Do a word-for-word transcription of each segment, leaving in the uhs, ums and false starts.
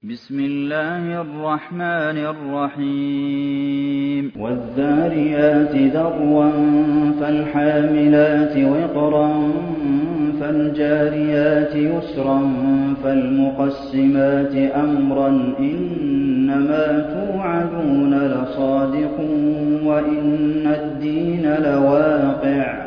بسم الله الرحمن الرحيم والذاريات ذروا فالحاملات وقرا فالجاريات يسرا فالمقسمات أمرا إنما توعدون لصادق وإن الدين لواقع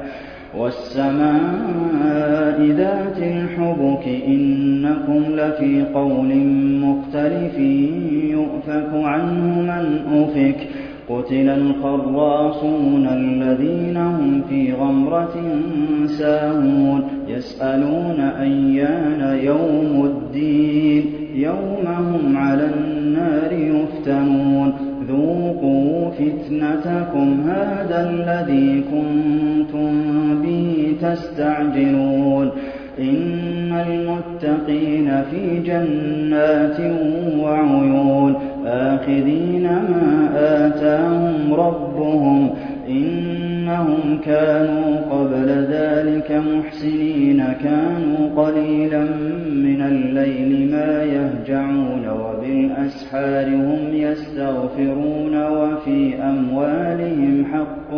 والسماء ذات الحبك إنكم لفي قول مختلف يؤفك عنه من أفك قتل الخراصون الذين هم في غمرة ساهون يسألون أيان يوم الدين يوم هم على النار يفتنون ذوقوا فتنتكم هذا الذي كنتم به تستعجلون إن المتقين في جنات وعيون آخذين ما آتاهم ربهم إنهم كانوا قبل ذلك محسنين كانوا قليلا من الليل ما يهجعون وبالأسحار هم يستغفرون وفي أموالهم حق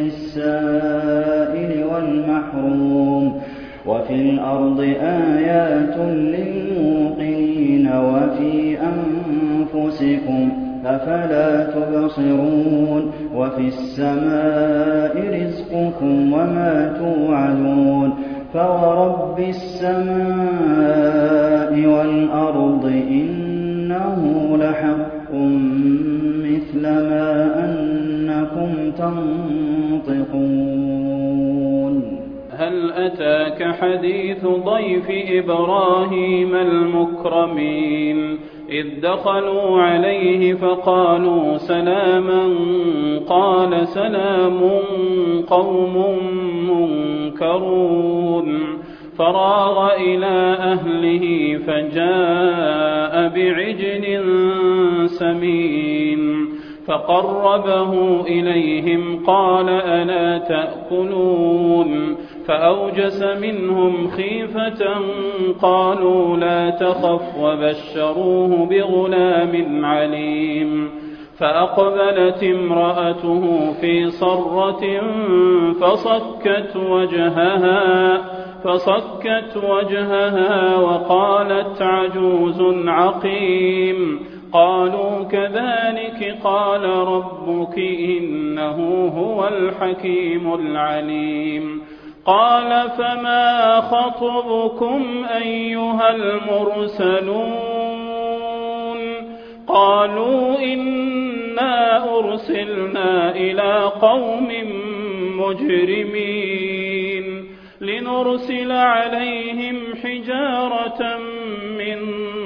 للسائل والمحروم وفي الأرض آيات للموقنين وفي أنفسكم أفلا تبصرون وفي السماء رزقكم وما توعدون فورب السماء والأرض إنه لحق مثل ما أنكم تنطقون هل أتاك حديث ضيف إبراهيم المكرمين إذ دخلوا عليه فقالوا سلاما قال سلام قوم منكرون فراغ إلى أهله فجاء بعجل سمين فقربه إليهم قال ألا تأكلون فأوجس منهم خيفة قالوا لا تخف وبشروه بغلام عليم فأقبلت امرأته في صرة فصكت وجهها فصكت وجهها وقالت عجوز عقيم قالوا كذلك قال ربك إنه هو الحكيم العليم قال فما خطبكم أيها المرسلون قالوا إنا أرسلنا إلى قوم مجرمين لنرسل عليهم حجارة من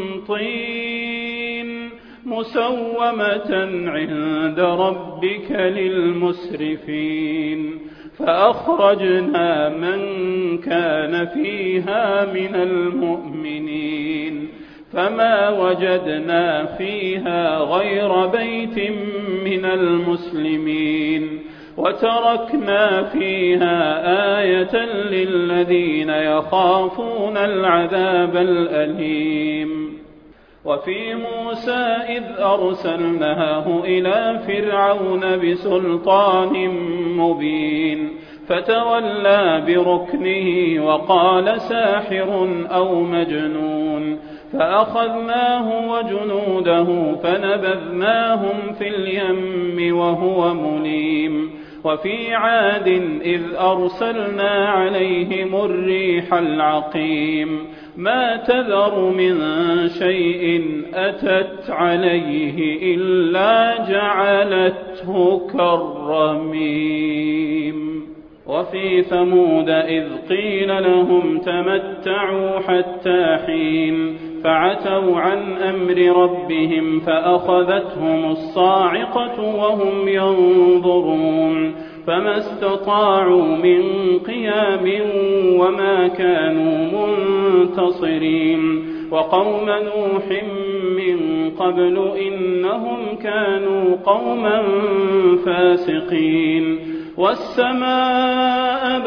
طين مسومة عند ربك للمسرفين فأخرجنا من كان فيها من المؤمنين فما وجدنا فيها غير بيت من المسلمين وتركنا فيها آية للذين يخافون العذاب الأليم وفي موسى إذ أرسلناه إلى فرعون بسلطان مبين فتولى بركنه وقال ساحر أو مجنون فأخذناه وجنوده فنبذناهم في اليم وهو مليم وفي عاد إذ أرسلنا عليهم الريح العقيم ما تذر من شيء أتت عليه إلا جعلته كالرميم وفي ثمود إذ قيل لهم تمتعوا حتى حين فعتوا عن أمر ربهم فأخذتهم الصاعقة وهم ينظرون فما استطاعوا من قيام وما كانوا منتصرين وقوم نوح من قبل إنهم كانوا قوما فاسقين والسماء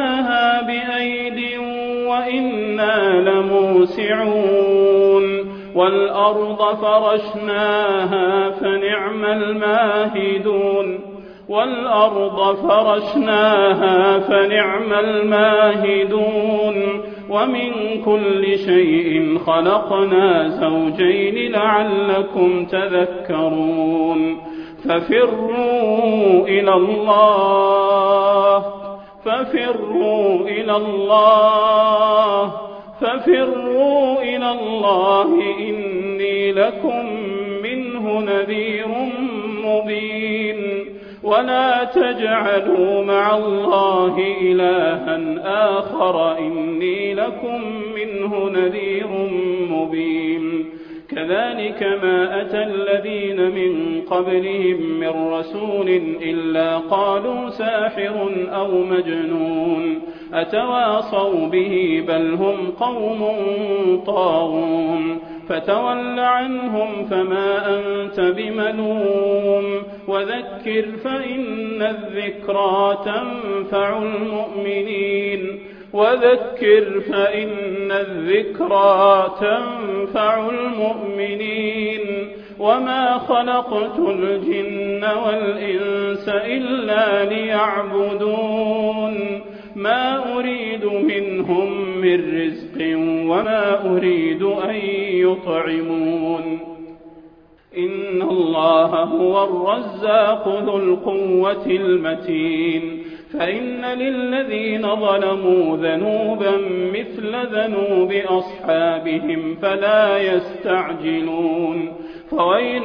بنيناها بأيد وإنا لموسعون والأرض فرشناها فنعم الماهدون والأرض فرشناها فنعم الماهدون ومن كل شيء خلقنا زوجين لعلكم تذكرون ففروا إلى الله ففروا إلى الله ففروا إلى الله إني لكم منه نذير مبين ولا تجعلوا مع الله إلها آخر إني لكم منه نذير مبين كذلك ما أتى الذين من قبلهم من رسول إلا قالوا ساحر أو مجنون أتواصوا به بل هم قوم طاغون فتول عنهم فما أنت بملوم وذكر فإن الذكرى تنفع المؤمنين وذكر فإن الذكرى تنفع المؤمنين وما خلقت الجن والإنس إلا ليعبدون ما أريد منهم من رزق وما أريد أن يطعمون إن الله هو الرزاق ذو القوة المتين فإن للذين ظلموا ذنوبا مثل ذنوب أصحابهم فلا يستعجلون فويل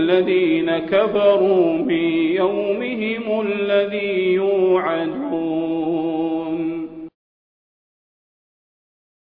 للذين كفروا من يومهم الذي يوعدون